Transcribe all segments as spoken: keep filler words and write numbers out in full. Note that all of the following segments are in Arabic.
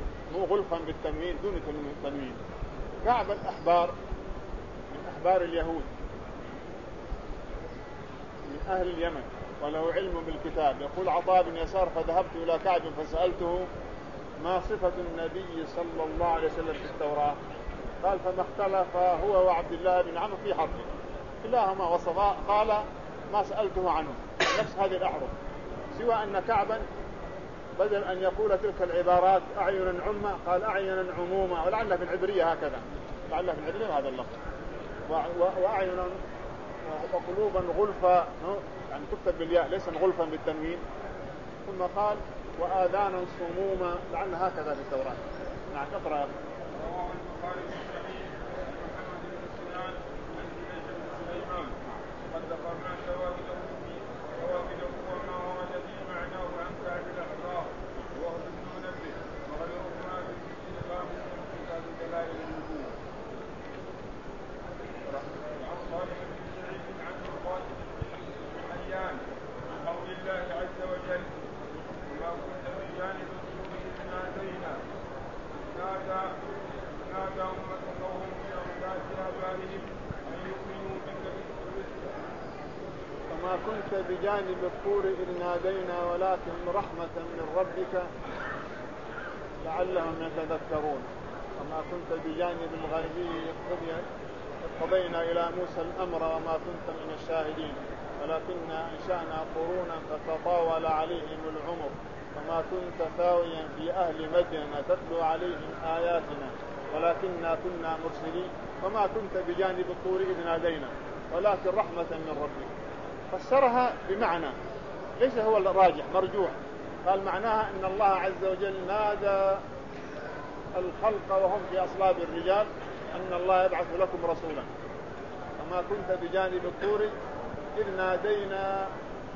مو غلفا بالتنوين دون تنوين. كعب الأحبار من أحبار اليهود من أهل اليمن وله علم بالكتاب. يقول عطاء بن يسار فذهبت إلى كعب فسألته ما صفة النبي صلى الله عليه وسلم في التوراة؟ قال فما اختلف هو وعبد الله بن عمرو في حرفه كلاهما وصفا. قال ما سألته عنه نفس هذه الأحرف، سوى أن كعبا بدل أن يقول تلك العبارات أعينا عمى قال أعينا عموما، ولعل في العبرية هكذا، لعل في العبرية هذا اللفظ، وأعينا وقلوبا غلفا يعني تكتب بالياء ليس غلفا بالتنوين. ثم قال وآذانا صموما، لعل هكذا في التوراة. نعم اقرأ. رواه البخاري في الصحيح عن محمد بن سنان عن جبير بن سليمان وقد ذكرنا شواهده شواهده وما ورد في معناه عن كعب الأحبار وهو ابن منبه وغيرهما في الجزء الخامس من كتاب دلائل النبوة. وعن صالح بن سعيد عن القاسم بن حيان عن قول الله عز وجل وما كنت بجانب الطور إذ نادينا نادى نادى أمة قوم في أصوات آبائهم أن يؤمنوا بك وما كنت بجانب الطور إذ نادينا ولكن رحمة من ربك لعلهم يتذكرون. وما كنت بجانب الغربي قضينا إلى موسى الأمر وما كنت من الشاهدين ولكننا أنشأنا قرونا فتطاول عليهم العمر وما كنت ثاويا في أهل مدينة تتلو عليهم آياتنا ولكننا كنا مرسلين وما كنت بجانب الطور إذ نادينا ولكن رحمة من ربك. فسرها بمعنى ليس هو الراجح مرجوح. قال معناها أن الله عز وجل نادى الخلق وهم في أصلاب الرجال أن الله يبعث لكم رسولا. وما كنت بجانب الطور إذ نادينا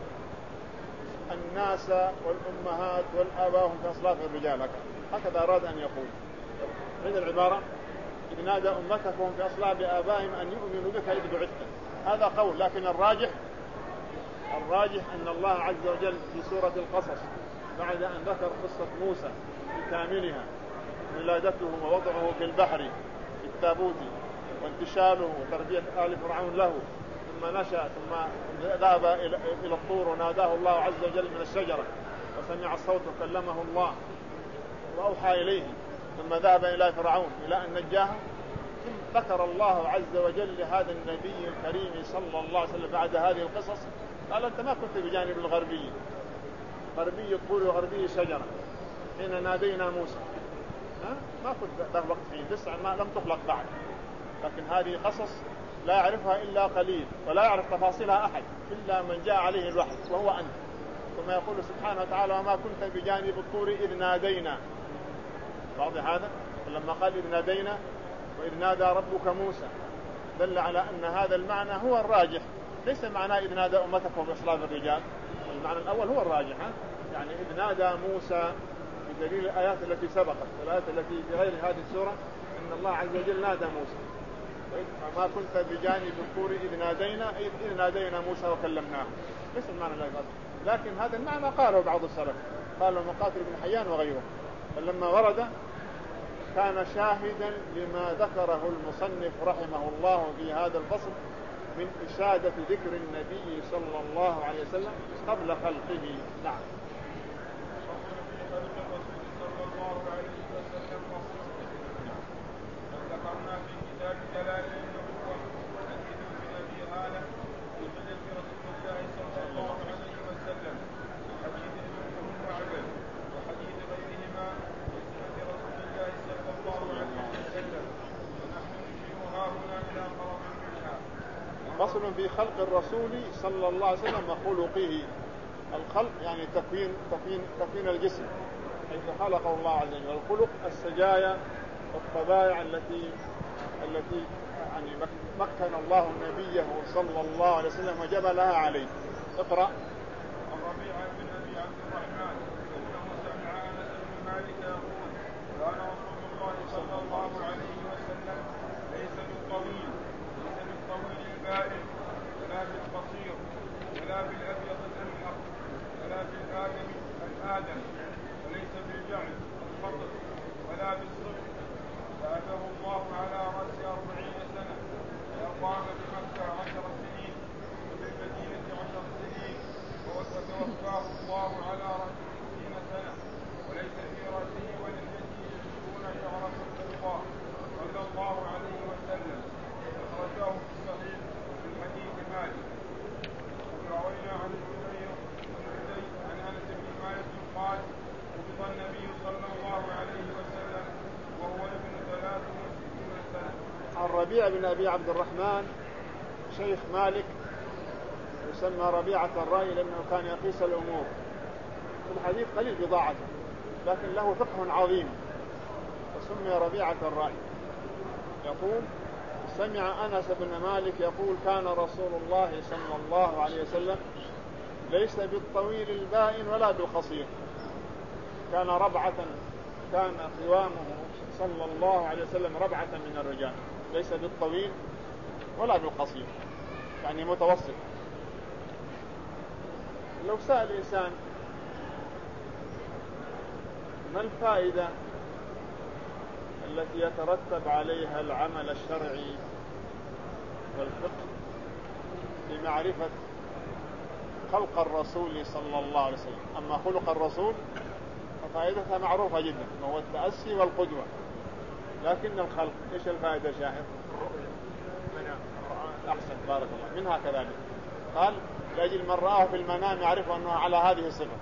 الناس والأمهات والآباء هم في أصلاب الرجال، هكذا أراد أن يقول. هذه العبارة إذ نادى أمتك وهم في أصلاب آبائهم أن يؤمنوا بك إذ بعثت، هذا قول. لكن الراجح الراجح أن الله عز وجل في سورة القصص بعد أن ذكر قصة موسى بكاملها ولادته ووضعه في البحر في التابوت وانتشاله وتربية آل فرعون له ثم نشأ ثم ذهب إلى الطور وناداه الله عز وجل من الشجرة وسمع الصوت وكلمه الله وأوحى إليه ثم ذهب إلى فرعون إلى أن نجاه. ثم ذكر الله عز وجل لهذا النبي الكريم صلى الله عليه وسلم بعد هذه القصص قال أنت ما كنت بجانب الغربي غربي الطور وغربي الشجرة حين نادينا موسى، ما كنت ذا وقت فيه لسه ما لم تخلق بعد. لكن هذه قصص لا يعرفها إلا قليل ولا يعرف تفاصيلها أحد إلا من جاء عليه الوحي وهو أنت. ثم يقول سبحانه وتعالى وما كنت بجانب الطور إذ نادينا. واضح هذا؟ لما قال إذ نادينا وإذ نادى ربك موسى دل على أن هذا المعنى هو الراجح، ليس معنى إذ نادى أمتكم بأصلاب الرجال. المعنى الأول هو الراجح، يعني إذ نادى موسى بدليل الآيات التي سبقت والآيات التي في غير هذه السورة أن الله عز وجل نادى موسى. وما كنت بجانب الطور إذ نادينا إذ نادينا موسى وكلمناه، ليس المعنى لا يقال. لكن هذا المعنى قاله بعض السلف، قاله مقاتل بن حيان وغيره. فلما ورد كان شاهدا لما ذكره المصنف رحمه الله في هذا الفصل من إشادة ذكر النبي صلى الله عليه وسلم قبل خلقه. نعم. ذكرنا في كتاب دلائل النبوة حديث من أبي هالة في حديث رسول الله صلى الله عليه وسلم وحديث ابن معبد وحديث غيرهما في سنة رسول الله صلى الله عليه وسلم ونحن نشيرها هنا إلى قرب منها. فصل في خلق الرسول صلى الله عليه وسلم وخلقه. الخلق يعني تكوين تكوين تكوين الجسم حيث خلقه الله عز وجل. والخلق السجايا والطبائع التي التي يعني مكن الله نبيه صلى الله عليه وسلم وجبلها عليه. اقرأ. الربيع بن أبي عبد الرحمن أنه سمع أنس بن مالك يقول كان رسول الله صلى الله عليه وسلم ليس بالطويل ليس بالطويل البائن ولا بالقصير ولا بالأبيض الأمحق ولا بالآدم الآدم وليس بالجعد الفضل ولا بالصبح بعثه الله على رأس أربعين سنة فأقام بمكة عشر سنين وبالمدينة عشر سنين وتوفاه الله على رأس ستين سنة وليس في رأسه وللتي يشركون شعرة بيضاء صلى الله عليه وسلم. أخرجاه في الصحيح من حديث مالك. وروينا عن الزبير عن أنس بن مالك قال قبض النبي صلى الله عليه وسلم وهو ابن ثلاث وستين سنة. الربيع بن أبي عبد الرحمن شيخ مالك يسمى ربيعة الرأي لأنه كان يقيس الأمور. في الحديث قليل بضاعته لكن له فقه عظيم فسمي ربيعة الرأي. يقول سمع أنس بن مالك يقول كان رسول الله صلى الله عليه وسلم ليس بالطويل البائن ولا بالقصير، كان ربعة، كان قوامه صلى الله عليه وسلم ربعة من الرجال، ليس بالطويل ولا بالقصير، يعني متوسط. لو سأل الإنسان ما الفائدة التي يترتب عليها العمل الشرعي والفقه في معرفة خلق الرسول صلى الله عليه وسلم، أما خلق الرسول ففائدتها معروفة جدا وهو التأسي والقدوة، لكن الخلق إيش الفائدة شاهد؟ أحسن بارك الله. منها كذلك قال لأجل من رآه في المنام يعرف أنه على هذه الصفة.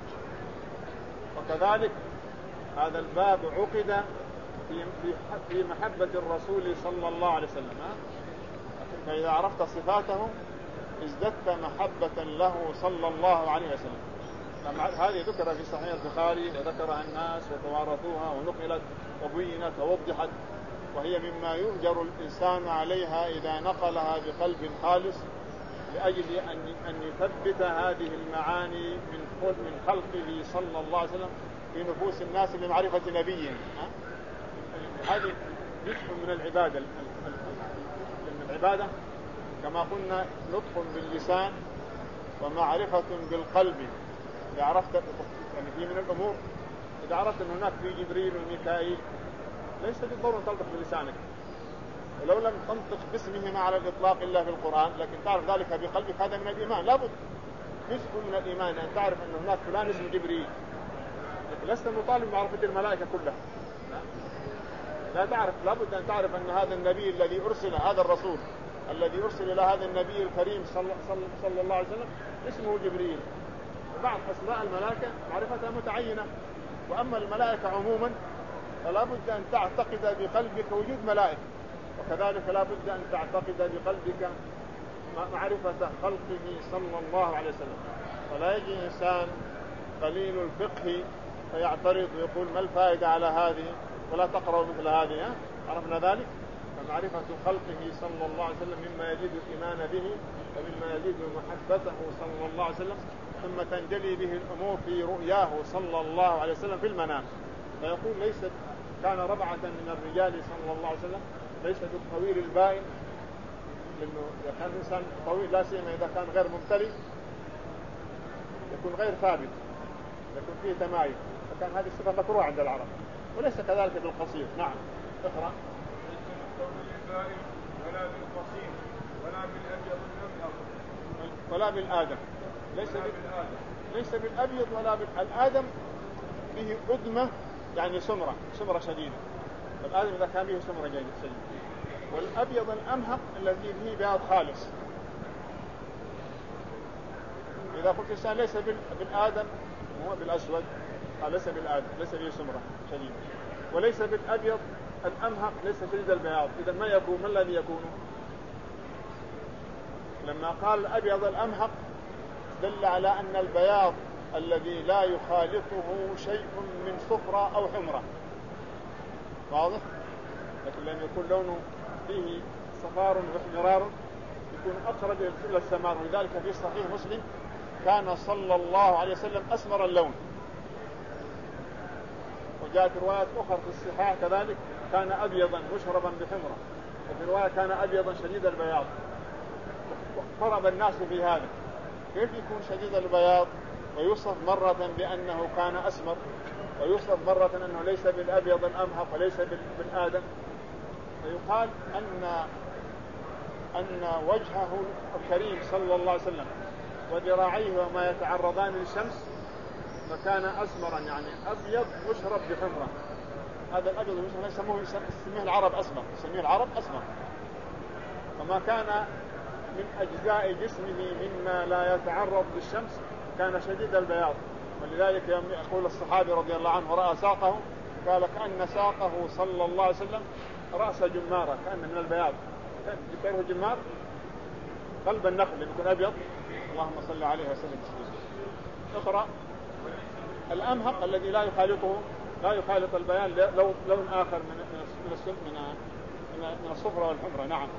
وكذلك هذا الباب عقد في في محبة الرسول صلى الله عليه وسلم، فإذا عرفت صفاته ازددت محبة له صلى الله عليه وسلم. هذه ذكر في صحيح البخاري وذكرها الناس وتوارثوها ونقلت وبينت ووضحت، وهي مما يؤجر الإنسان عليها إذا نقلها بقلب خالص لأجل أن أن يثبت هذه المعاني من من خلقه صلى الله عليه وسلم في نفوس الناس لمعرفة نبيهم. هذه جزء من العبادة، لأن العبادة كما قلنا نطق باللسان ومعرفة بالقلب. إذا عرفت يعني في من الأمور إذا عرفت أن هناك في جبريل وميكائيل ليس بالضرورة تنطق بلسانك، ولو لم تنطق باسمهما على الإطلاق إلا في القرآن، لكن تعرف ذلك بقلبك، هذا من الإيمان. لابد جزء من الإيمان أن تعرف أن هناك فلان اسمه جبريل، لكن لست مطالب بمعرفة الملائكة كلها. لا تعرف، لابد أن تعرف أن هذا النبي الذي أرسل، هذا الرسول الذي أرسل إلى هذا النبي الكريم صلى, صلى, صلى الله عليه وسلم اسمه جبريل. وبعض أسماء الملائكة معرفتها متعينة، وأما الملائكة عموما فلا بد أن تعتقد بقلبك وجود ملائكة، وكذلك لا بد أن تعتقد بقلبك معرفة خلقه صلى الله عليه وسلم. ولا يجي إنسان قليل الفقه فيعترض ويقول ما الفائدة على هذه ولا تقرأ مثل هذه. عرفنا ذلك. فمعرفة خلقه صلى الله عليه وسلم مما يزيد الإيمان به ومما يزيد محبته صلى الله عليه وسلم، ثم تنجلي به الأمور في رؤياه صلى الله عليه وسلم في المنام. فيقول ليس كان ربعة من الرجال صلى الله عليه وسلم، ليس بالطويل البائن، لأنه إذا كان إنسان طويل لا سيما إذا كان غير ممتلئ يكون غير ثابت، يكون فيه تمايل، فكان هذه الصفة مكروهة عند العرب. وليس كذلك بالقصير. نعم اقرأ. ليس بالطويل البائن ولا بالقصير ولا بالأبيض الأمهر ولا بالآدم. ليس بالآدم ليس بالأبيض ولا بالآدم. فيه أدمة يعني سمرة سمرة شديدة. الآدم إذا كان فيه سمرة جيدة شديدة. والأبيض الأمهق الذي فيه بياض خالص. إذا قلت إنسان ليس بالآدم هو بالأسود، ليس بالآدم ليس فيه سمرة شديدة. وليس بالأبيض الأمهق ليس شديد البياض. إذا ما يكون، ما الذي يكون؟ لما قال الأبيض الأمهق دل على أن البياض الذي لا يخالطه شيء من صفرة أو حمرة، واضح؟ لكن لم يكن لونه فيه صفار واحمرار يكون أقرب إلى السمار. ولذلك في صحيح مسلم كان صلى الله عليه وسلم أسمر اللون. وجاءت روايات أخرى في الصحاح كذلك كان أبيضا مشربا بحمرة، وفي رواية كان أبيضا شديد البياض. اضطرب الناس في هذا، كيف يكون شديد البياض ويوصف مرة بأنه كان أسمر، ويوصف مرة أنه ليس بالأبيض الأمهق وليس بالآدم، فيقال أن أن وجهه الكريم صلى الله عليه وسلم وذراعيه وما يتعرضان للشمس فكان أسمرا، يعني أبيض مشرب بحمرة. هذا الأبيض المشرب يسموه يسميه العرب أسمر، يسميه العرب أسمر. وما كان من أجزاء جسمه مما لا يتعرض للشمس كان شديد البياض، ولذلك يقول الصحابي رضي الله عنه رأى ساقه قال كأن ساقه صلى الله عليه وسلم رأس جمارة، كأن من البياض تعرف جمار قلب النخل لما يكون أبيض. اللهم صل عليه وسلم. اقرأ. الأمهق الذي لا يخالطه لا يخالط البيان لو لون آخر من من من من الصفرة والحمرة. نعم.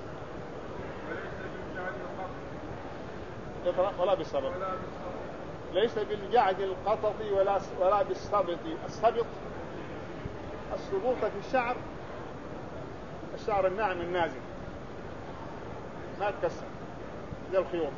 اقرأ. ولا بالسبط، ليس بالجعد القطط ولا ولا بالسبط. السبط السبوطة في الشعر، الشعر الناعم النازل ما تكسر زي الخيوط،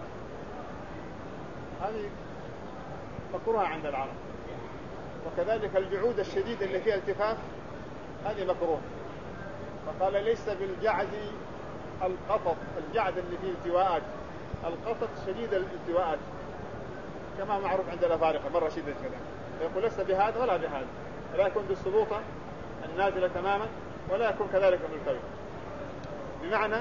هذه مكروهة عند العرب. وكذلك الجعود الشديد اللي فيها التفاف هذه مكروه. فقال ليس بالجعد القطط، الجعد اللي فيه التواءات، القطط شديد الالتواءات كما معروف عند الأفارقة مرة شديد كذا. فيقول ليس بهذا ولا بهذا، لا يكون بالسبوطة النازلة تماما ولا يكون كذلك بالكوي، بمعنى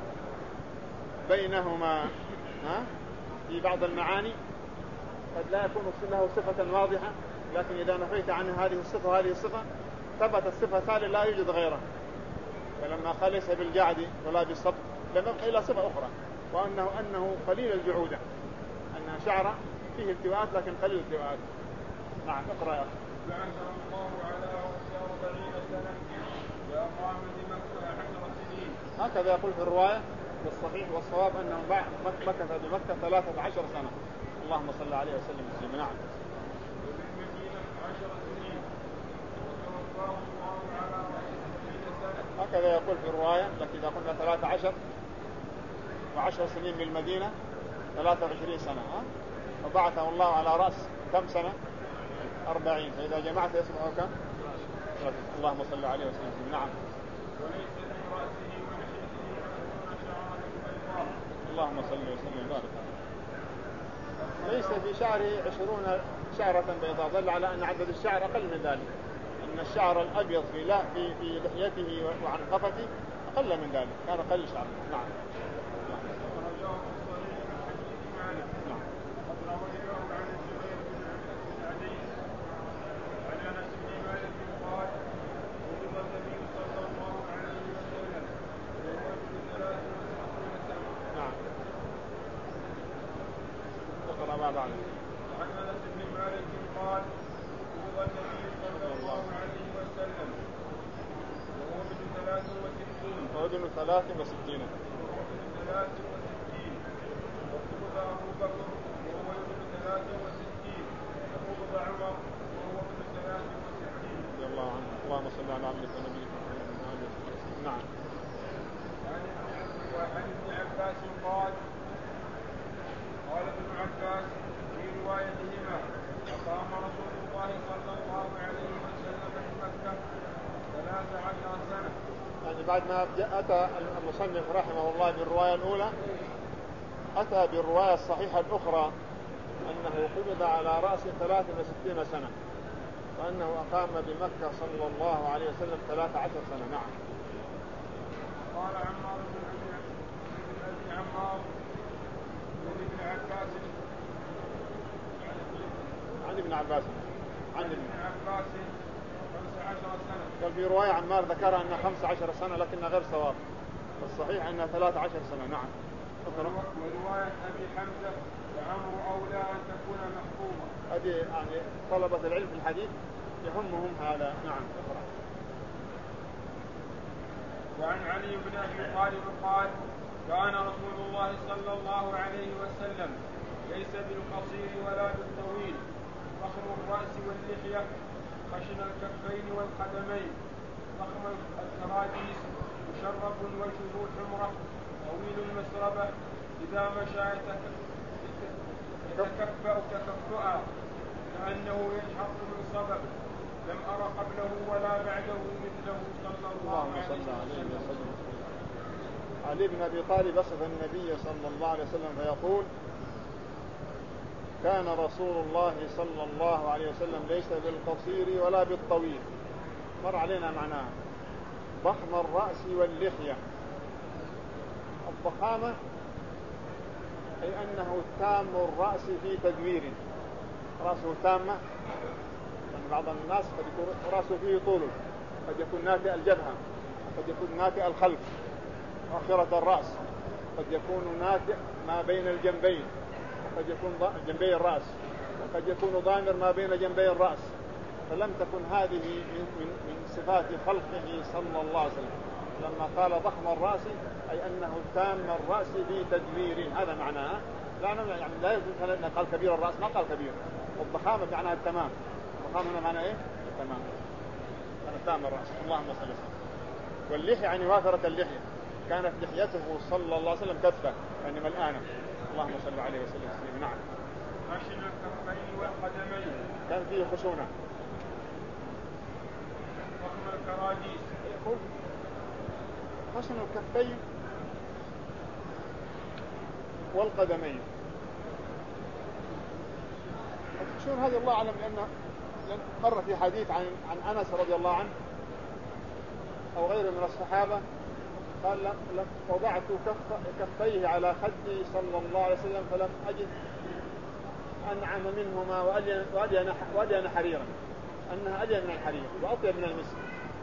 بينهما ها في بعض المعاني قد لا يكون له صفة واضحة، لكن إذا نفيت عنه هذه الصفة وهذه الصفة ثبت الصفة ثالثة لا يوجد غيرها. فلما قال ليس بالجعد ولا بالصبت لم يبقى إلى صفة أخرى، وأنه أنه قليل الجعودة، أن شعره فيه التواءات لكن قليل التواءات. نعم. اقرأ يا أخي. بعثه الله على أربعين سنة وأقام بمكة عشر سنين. هكذا يقول في الرواية، والصحيح والصواب أنه مكث بمكة ثلاثة عشر سنة. اللهم صل عليه وسلم وسلم. نعم. وبالمدينة عشر سنين وتوفاه الله على ستين سنة. هكذا يقول في الرواية، لكن إذا قلنا ثلاثة عشر وعشر سنين بالمدينة ثلاثة وعشرين سنة، ها؟ وبعثه الله على رأس كم سنة؟ أربعين، فإذا جمعت يسمعه كم؟ اللهم صل عليه وسلم. نعم. وليس في رأسه ولحيته عشرون شعرا بيضاء. اللهم صل وسلم وبارك. ليس في شعره عشرون شعرة بيضاء، دل على أن عدد الشعر أقل من ذلك، أن الشعر الأبيض في لا في في لحيته وعنقفته أقل من ذلك، كان قليل شعر. نعم. ما بعد. عن انس بن مالك قال قبض النبي صلى الله عليه وسلم وهو ابن ثلاث وستين وهو ابن ثلاث وستين وهو ابن ثلاث وستين وقبض ابو بكر وهو ابن ثلاث وستين وقبض عمر وهو ابن ثلاث وستين رضي الله عنه. اللهم صل على عبدك ونبيك محمد. نعم. وعن ابن عباس قال قال ابن عباس في روايتهما أقام رسول الله صلى الله عليه وسلم في مكة ثلاث عشر سنة. يعني بعد ما أتى المصنف رحمه الله بالرواية الأولى أتى بالرواية الصحيحة الأخرى أنه قبض على رأس ثلاث وستين سنة، وأنه أقام بمكة صلى الله عليه وسلم ثلاث عشر سنة. نعم. قال عمار بن أبي عمار ابن عباس عن ابن عباس عن ابن عباس خمس عشر سنة. قال في رواية عمار ذكر أنها خمس عشر سنة لكنها غير صواب، والصحيح أنها ثلاث عشر سنة. نعم. ورواية أبي حمزة وعمر أولى أن تكون محفوظة. هذه يعني طلبة العلم في الحديث يهمهم هذا. نعم. وعن علي بن أبي طالب قال كان رسول الله صلى الله عليه وسلم ليس بالقصير ولا بالطويل، ضخم الرأس واللحية، خشن الكفين والقدمين، ضخم الكراديس، مشرب وجهه حمرة، طويل المسربة، إذا مشى يتكفأ تكفؤا كأنه يشحط من صبب، لم أر قبله ولا بعده مثله صلى الله عليه وسلم. علي بن أبي طالب وصف النبي صلى الله عليه وسلم فيقول: كان رسول الله صلى الله عليه وسلم ليس بالقصير ولا بالطويل، مر علينا معناه، ضخم الرأس واللحية. الضخامة أي أنه تام الرأس في تدوير، رأسه تامة، يعني بعض الناس قد يكون رأسه فيه طول، قد يكون ناتئ الجبهة، قد يكون ناتئ الخلف مؤخرة الرأس، قد يكون ناتئ ما بين الجنبين، قد يكون جنبي الرأس، وقد يكون ضامر ما بين جنبي الرأس. فلم تكن هذه من, من, من صفات خلقه صلى الله عليه وسلم. لما قال ضخم الرأس أي أنه تام الرأس في تدوير، هذا معناه. لا يعني لا يجوز أن قال كبير الرأس، ما قال كبير. والضخامة معناها التمام. الضخامة هنا معناه إيه؟ التمام. أنا تام الرأس. اللهم صل وسلم. واللحية يعني وافرة اللحية، كانت لحيته صلى الله عليه وسلم كثفة يعني ملآنة. اللهم صل عليه وسلم. نعم. خشن الكفين والقدمين، كان فيه خشونة. ضخم الكراديس، يقول خشن الكفين والقدمين. الخشونة هذه الله أعلم، لأنه مر في حديث عن عن أنس رضي الله عنه أو غيره من الصحابة قال: لم وضعت كف كفيه على خدي صلى الله عليه وسلم فلم أجد أنعم منهما وألين حريرا، أنها ألين من الحرير وأطيب من المسك.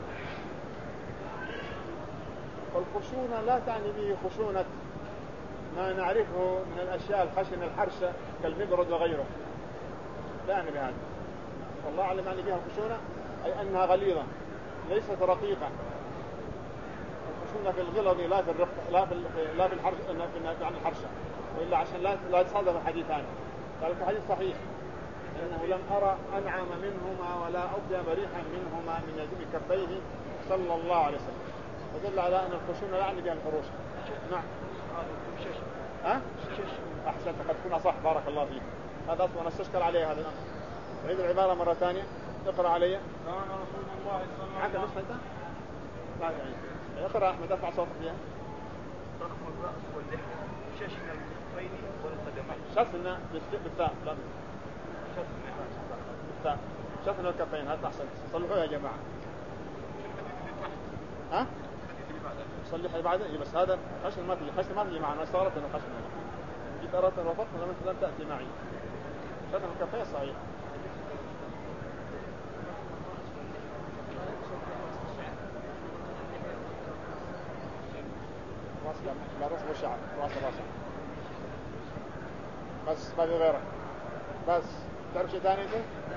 والخشونة لا تعني به خشونة ما نعرفه من الأشياء الخشنة الحرشة كالمبرد وغيره، لا يعني بهذا. والله أعلم يعني بها الخشونة أي أنها غليظة ليست رقيقة. الخشونة في الغلظ لا في الرق، لا في لا في الحرش، عن الحرشة، وإلا عشان لا لا يتصادم الحديثان. قال الحديث صحيح لأنه لم أرى أنعم منهما ولا أطيب ريحا منهما من يد كفيه صلى الله عليه وسلم. فدل على أن الخشونة لا يعني بها الفروش. نعم. ها؟ أحسنت، قد تكون أصح. بارك الله فيك. هذا أصلا أنا استشكل عليه هذا الأمر. عيد العبارة مرة ثانية. اقرأ علي. كان رسول الله صلى الله عليه وسلم. أنت؟ لا يعني. اقرأ أحمد، أرفع صوتك فيها. ضخم الرأس واللحية، ششن الكفين والقدمين. شفنا بالثاء، لا شفنا بالثاء. شفنا الكفين، هذا أحسن. صلحوها يا جماعة. ها؟ صلح اللي بعده. بس هذا خشن ما في، خشن ما في معنا. استغربت إنه خشن هنا. جيت أردت أن وفقت لم تأتي معي. شفنا الكفين صحيح. راس لا راس وشعر، راس راسه بس ما في غيره. بس تعرف شيء ثاني انت؟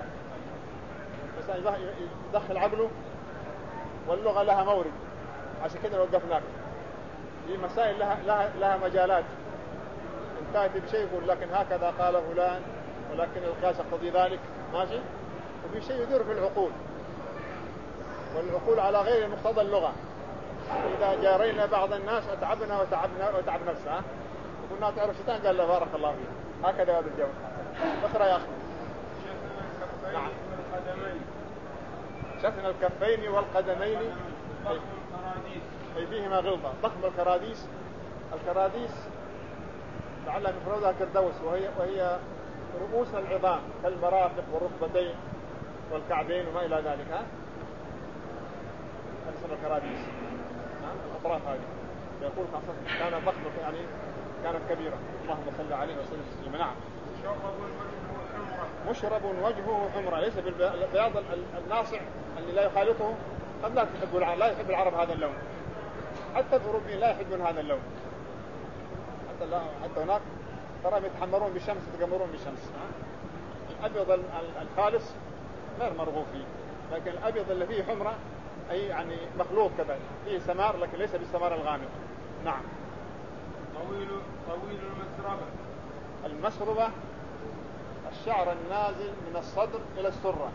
بس يدخل عقله، واللغة لها مورد، عشان كده وقفناك. دي مسائل لها لها لها مجالات. ان تأتي بشيء يقول لكن هكذا قال فلان ولكن القياس يقتضي ذلك، ماشي. وفي شيء يدور في العقول، والعقول على غير مقتضى اللغة. إذا جارينا بعض الناس أتعبنا وتعبنا وتعب نفسه، وقلنا تعرف شيطان، قال له بارك الله فيك. هكذا هذا الجو. اقرأ يا أخي. شفنا الكفين نعم. والقدمين. شفنا الكفين والقدمين. ضخم الكراديس، أي فيهما غلظة. ضخم الكراديس. الكراديس لعلها مفردها كردوس، وهي وهي رؤوس العظام كالمرافق والركبتين والكعبين وما إلى ذلك. ها؟ هذه الكراديس. الأطراف هذه. يقول كان ضخم يعني كانت كبيرة. اللهم صل عليه وسلم. نعم. مشرب وجهه حمرة، ليس بالبياض الناصع اللي لا يخالطه. قد لا تحب العرب، لا يحب العرب هذا اللون، حتى الأوروبيين لا يحبون هذا اللون. حتى لا حتى هناك ترى يتحمرون بالشمس يتقمرون بالشمس. الأبيض الخالص غير مرغوب فيه، لكن الأبيض اللي فيه حمرة أي يعني مخلوط كذا، فيه سمار لكن ليس بالسمار الغامق. نعم. طويل طويل المسربة. المسربة الشعر النازل من الصدر إلى السرة.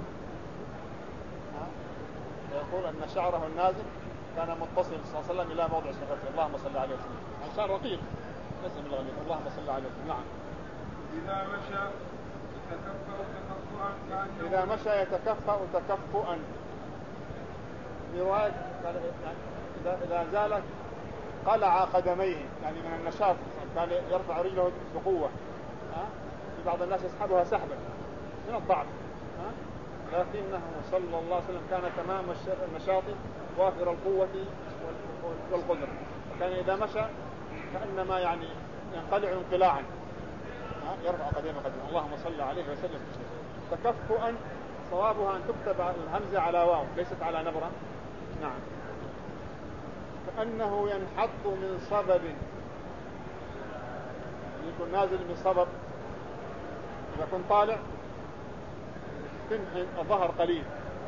يقول أن شعره النازل كان متصل صلى الله عليه وسلم إلى موضع سرته. اللهم صل عليه وسلم. شعر رقيق ليس من الغليظ. اللهم صل عليه وسلم. نعم. إذا مشى يتكفأ تكفؤا كأنه إذا مشى يتكفأ تكفؤا. في رواية إذا إذا زالت قلع قدميه يعني من النشاط، كان يرفع رجله بقوة. في بعض الناس يسحبها سحبا من الضعف، لكنه صلى الله عليه وسلم كان تمام النشاط وافر القوة والقدرة، كان إذا مشى كأنما يعني ينقلع انقلاعا، يرفع قدمه قدمه. اللهم صل عليه وسلم. تكفؤا صوابها أن تكتب الهمزة على واو ليست على نبرة. نعم. كأنه ينحط من صبب، يكون نازل من صبب. إذا كنت طالع تنحي الظهر قليل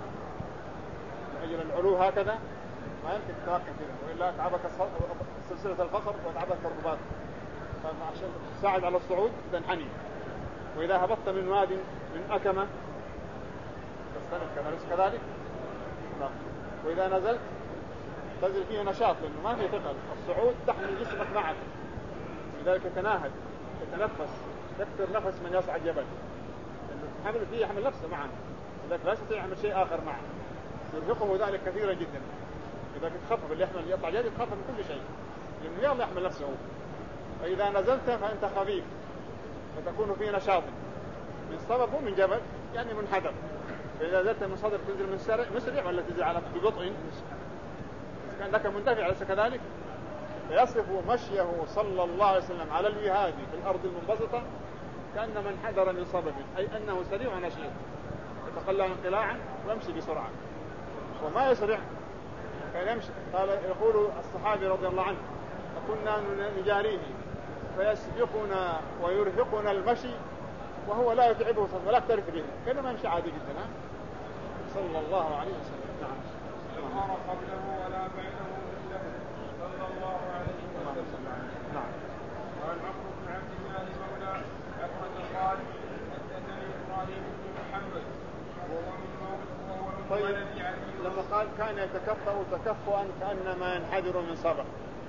أجل العلو هكذا، ما يمكن تتوقف كذا، وإلا تعبك سلسلة الفقر وتعبك الرباط، عشان تساعد على الصعود تنحني. وإذا هبطت من واد من أكمة تستند كذلك كذلك. وإذا نزلت تنزل فيه نشاط لأنه ما فيه ثقل، الصعود تحمل جسمك معك، لذلك تناهد تتنفس، تكثر نفس من يصعد جبل، لأنه حمل فيه يحمل نفسه معه، لذلك لا يستطيع يعمل شيء آخر معه، يرهقه ذلك كثيرا جدا. إذا كنت تخفف اللي يحمل يطلع جبل تخفف من كل شيء، لأنه يلا يحمل نفسه. فإذا نزلت فأنت خفيف فتكون فيه نشاط من صبب ومن جبل يعني منحدر. فإذا نزلت من صدر تنزل من سرع مسرع ولا تنزل على ببطء كان لك مندفع ليس كذلك. فيصف مشيه صلى الله عليه وسلم على الوهاد في الأرض المنبسطة كأن من حذر من صبب، أي أنه سريع نشيط يتقلع انقلاعا ويمشي بسرعة وما يسرع كان يمشي. قال يقول الصحابي رضي الله عنه فكنا نجاريه فيسبقنا ويرهقنا المشي وهو لا يتعبه صلى ولا يكترث به، كأنما يمشي عادي جدا صلى الله عليه وسلم. نعم. لا قبله ولا بعده مثله صلى الله عليه وسلم. نعم. قال عمرو بن عبد الله مولى أحمد قال حدثني إبراهيم بن محمد وهو من وهو من طيب ولد علي. لما قال كان يتكفأ تكفؤا كأنما ينحدر من صبر،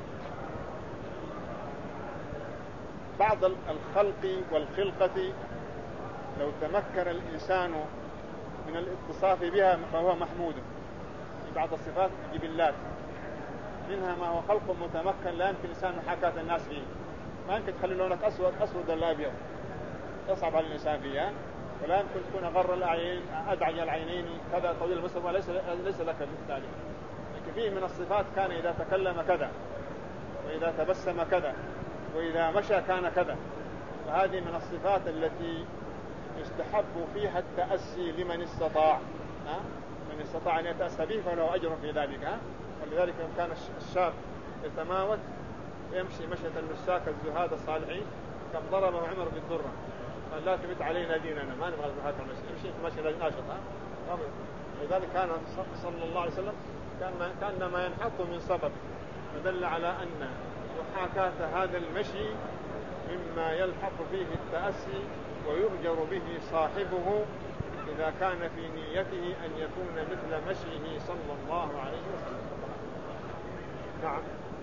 بعض الخلق والخلقة لو تمكن الإنسان من الاتصاف بها فهو محمود. في بعض الصفات الجبلات منها ما هو خلق متمكن لا يمكن الإنسان محاكاة الناس فيه، ما يمكن تخلي لونك أسود أسود ولا أبيض، يصعب على الإنسان فيها. ولا يمكن تكون غر الأعين أدعج العينين كذا طويل البصر وليس ليس لك ذلك. لكن فيه من الصفات كان إذا تكلم كذا وإذا تبسم كذا وإذا مشى كان كذا. فهذه من الصفات التي يستحب فيها التأسي لمن استطاع، ها؟ من استطاع أن يتأسى به فله أجر في ذلك. ها؟ ولذلك كان الشاب يتماوت ويمشي مشية النساك الزهاد الصالحين كم ضربه عمر بالذرة قال لا تمت علينا ديننا ما نبغى هذا المشي، يمشي مشي ناشط. ها؟ لذلك كان صلى الله عليه وسلم كان كأنما ينحط من صبب، فدل على أن محاكاة هذا المشي مما يلحق فيه التأسي ويؤجر به صاحبه إذا كان في نيته أن يكون مثل مشيه صلى الله عليه وسلم. نعم.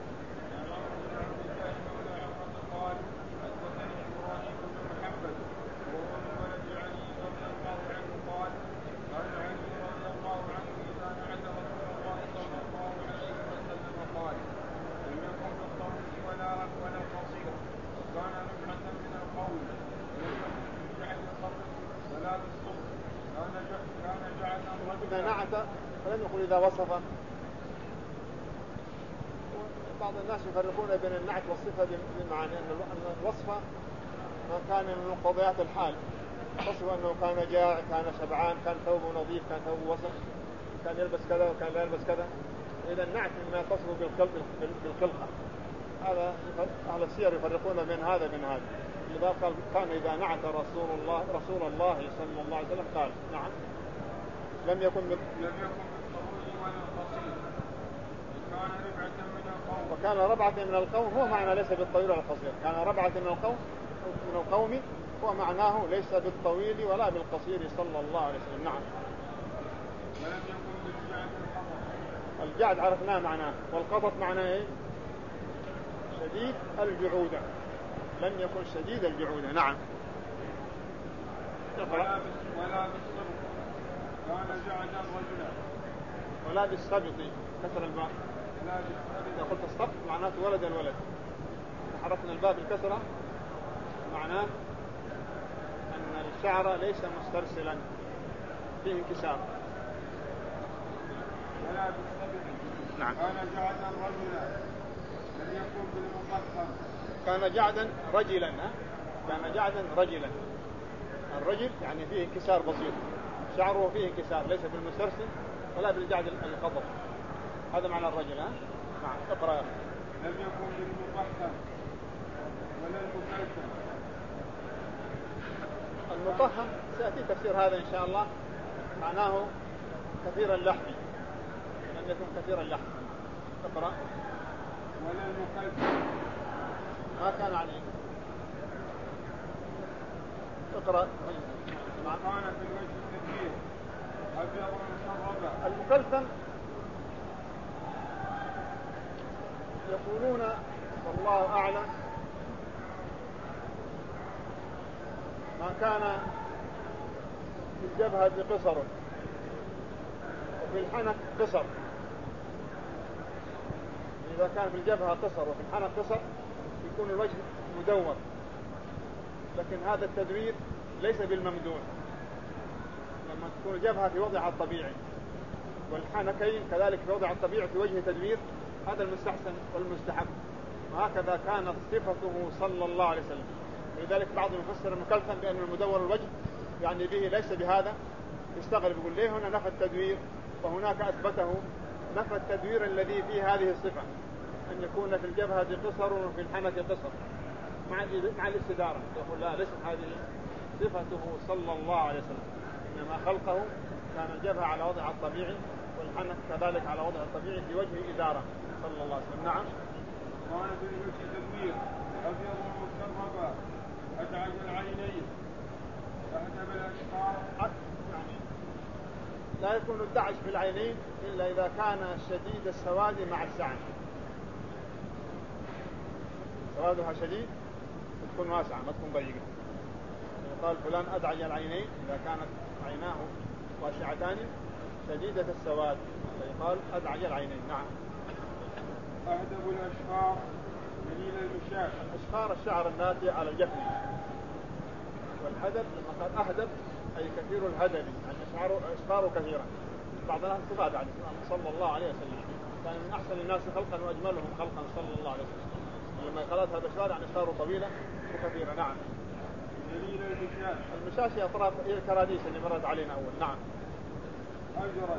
قال حدثني إبراهيم بن محمد وهو من ولد علي رضي الله عنه قال قال علي رضي الله عنه إذا نعت رسول الله صلى الله عليه وسلم قال لم يكن بالطويل ولا ولا القصير وكان نبحة من القول ولم يكن بالجعد الصبر ولا بالصبر كان جعدا إذا نعت فلم يقل إذا وصف. بعض الناس يفرقون بين النعت والصفة بمعنى أن الوصف ما كان من مقتضيات الحال، وصف أنه كان جائع كان شبعان كان ثوبه نظيف كان ثوبه وسخ كان يلبس كذا وكان لا يلبس كذا. إذا النعت مما تصف بالخلقة. هذا أهل السير يفرقون بين هذا بين هذا. لذا قال كان إذا نعت رسول الله رسول الله صلى الله عليه وسلم قال نعم لم يكن لم يكن بالطويل ولا القصير كان ربعة من القوم. وكان ربعة من القوم هو معنى ليس بالطويل ولا القصير. كان ربعة من القوم من القوم هو معناه ليس بالطويل ولا بالقصير صلى الله عليه وسلم. نعم. ولم يكن بالجعد القطط. الجعد عرفناه معناه، والقطط معناه ايه؟ شديد الجعودة. لم يكن شديد الجعودة. نعم. ولا ولا بالصبط كان جعدا رجلا. ولا بالسبط كسر الباء. ولا بالسبط إذا قلت السبط معناته ولد الولد. حركنا الباء بالكسرة معناه أن الشعر ليس مسترسلا فيه انكسار. ولا بالسبط نعم. كان جعدا رجلا لم يكن بالمقصر. كان جعدا رجلا. كان جعدا رجلا. الرجل يعني فيه انكسار بسيط، شعره فيه انكسار ليس بالمسترسل ولا بالجعد الخضر. هذا معنى الرجل. ها نعم. اقرأ. لم يكن بالمقصر ولا المكلفن. المطهم سيأتي تفسير هذا إن شاء الله، معناه كثير اللحم، لم يكن كثير اللحم. اقرأ. ولا المكلفن ما كان عليه. اقرأ. كان في الوجه الكثير أبيض مشربا. المكلفن يقولون والله أعلم ما كان في الجبهة قصر وفي الحنك قصر. إذا كان في الجبهة قصر وفي الحنك قصر يكون الوجه مدور، لكن هذا التدوير ليس بالممدوح. لما تكون الجبهة في وضعها الطبيعي والحنكين كذلك في وضعها الطبيعي في وجه تدوير، هذا المستحسن والمستحب، وهكذا كانت صفته صلى الله عليه وسلم. ولذلك بعض المفسر المكلفا بأن المدور الوجه يعني به ليس بهذا، يستغرب يقول ليه هنا نفى التدوير وهناك أثبته. نفى التدوير الذي فيه هذه الصفة أن يكون في الجبهة قصر وفي الحنك قصر مع مع الاستدارة. يقول لا، ليست هذه صفته صلى الله عليه وسلم، إنما خلقه كان الجبهة على وضعها الطبيعي والحنك كذلك على وضعها الطبيعي في وجه إدارة صلى الله عليه وسلم. نعم. كان في الوجه تدوير أبيض مشربا أدعج العينين أهدب الأشقار. يعني لا يكون الدعج في العينين إلا إذا كان شديد السواد مع السعن. سوادها شديد تكون واسعة ما تكون ضيقة. يقال فلان أدعج العينين إذا كانت عيناه واسعتان شديدة السواد فيقال أدعج العينين. نعم. أهدب الأشقار مليل المشاش. الأشقار الشعر الناتئ على الجفن، والهدب لما قال أهدب أي كثير الهدب يعني أشعاره أشقاره كثيرا. بعض الناس تبعد عنه صلى الله عليه وسلم، كان من أحسن الناس خلقا وأجملهم خلقا صلى الله عليه وسلم. لما قالت هذا الشعر عن أشقاره طويلة وكثيرة. نعم. مليل المشاش. المشاش هي أطراف هي الكراديس اللي مرت علينا أول. نعم. أجرد.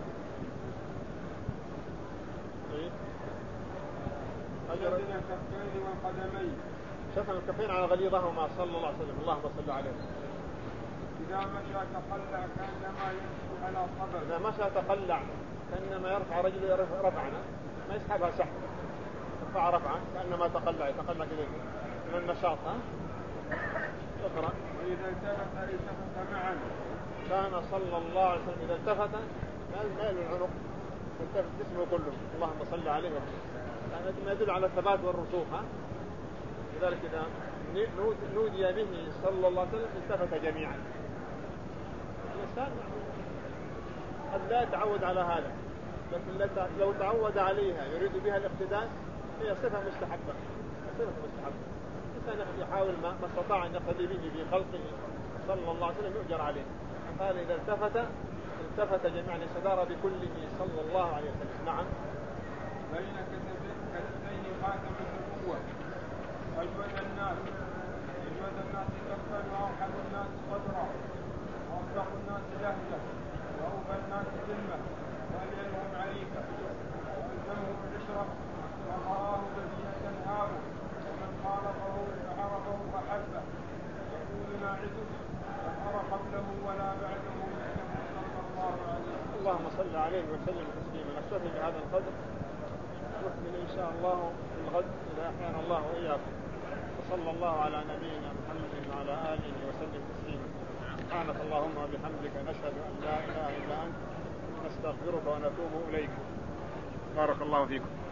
إيه؟ أجرد الكفين والقدمين. شفنا الكفين على غليظهما صلى الله عليه وسلم. اللهم صل عليه. إذا مشى تقلع كأنما يمشي على صبر. إذا مشى تقلع كأنما يرفع رجله رفعنا، ما يسحبها سحب، يرفع رفعا كأنما تقلع يتقلع كذا من النشاط. ها اقرأ. وإذا التفت التفت معا. كان صلى الله عليه وسلم إذا التفت ما يلو العنق التفت جسمه كله. اللهم صل عليه وسلم. يعني ما يدل على الثبات والرسوخ. ها لذلك إذا نودي به صلى الله عليه وسلم التفت جميعا. الإنسان قد لا يتعود على هذا، لكن لو تعود عليها يريد بها الاقتداء هي صفة مستحبة. صفة مستحبة. الإنسان يحاول ما استطاع أن يقتدي به في خلقه صلى الله عليه وسلم يؤجر عليه. قال إذا التفت التفت جميعا استدار بكله صلى الله عليه وسلم. نعم. بين كتفين خاتم النبوة. أجود الناس أجود الناس كفا وأوحد الناس صدرا وأصدق الناس لهجة وأوفى الناس ذمة وألينهم عليكا وألزمهم العشرة وقراه بذيء تنهابه ومن خالطه فعرفه فحبه يقول ناعته فأرى قبله ولا بعده مثله صلى الله عليه وسلم. اللهم صل عليه وسلم تسليما. نكتفي بهذا القدر نكمل إن شاء الله في الغد إذا أحيانا الله وإياكم. وصلى الله على نبينا محمد وعلى آله وسلم تسليما. سبحانك اللهم وبحمدك نشهد أن لا إله إلا أنت نستغفرك ونتوب إليك. بارك الله فيكم.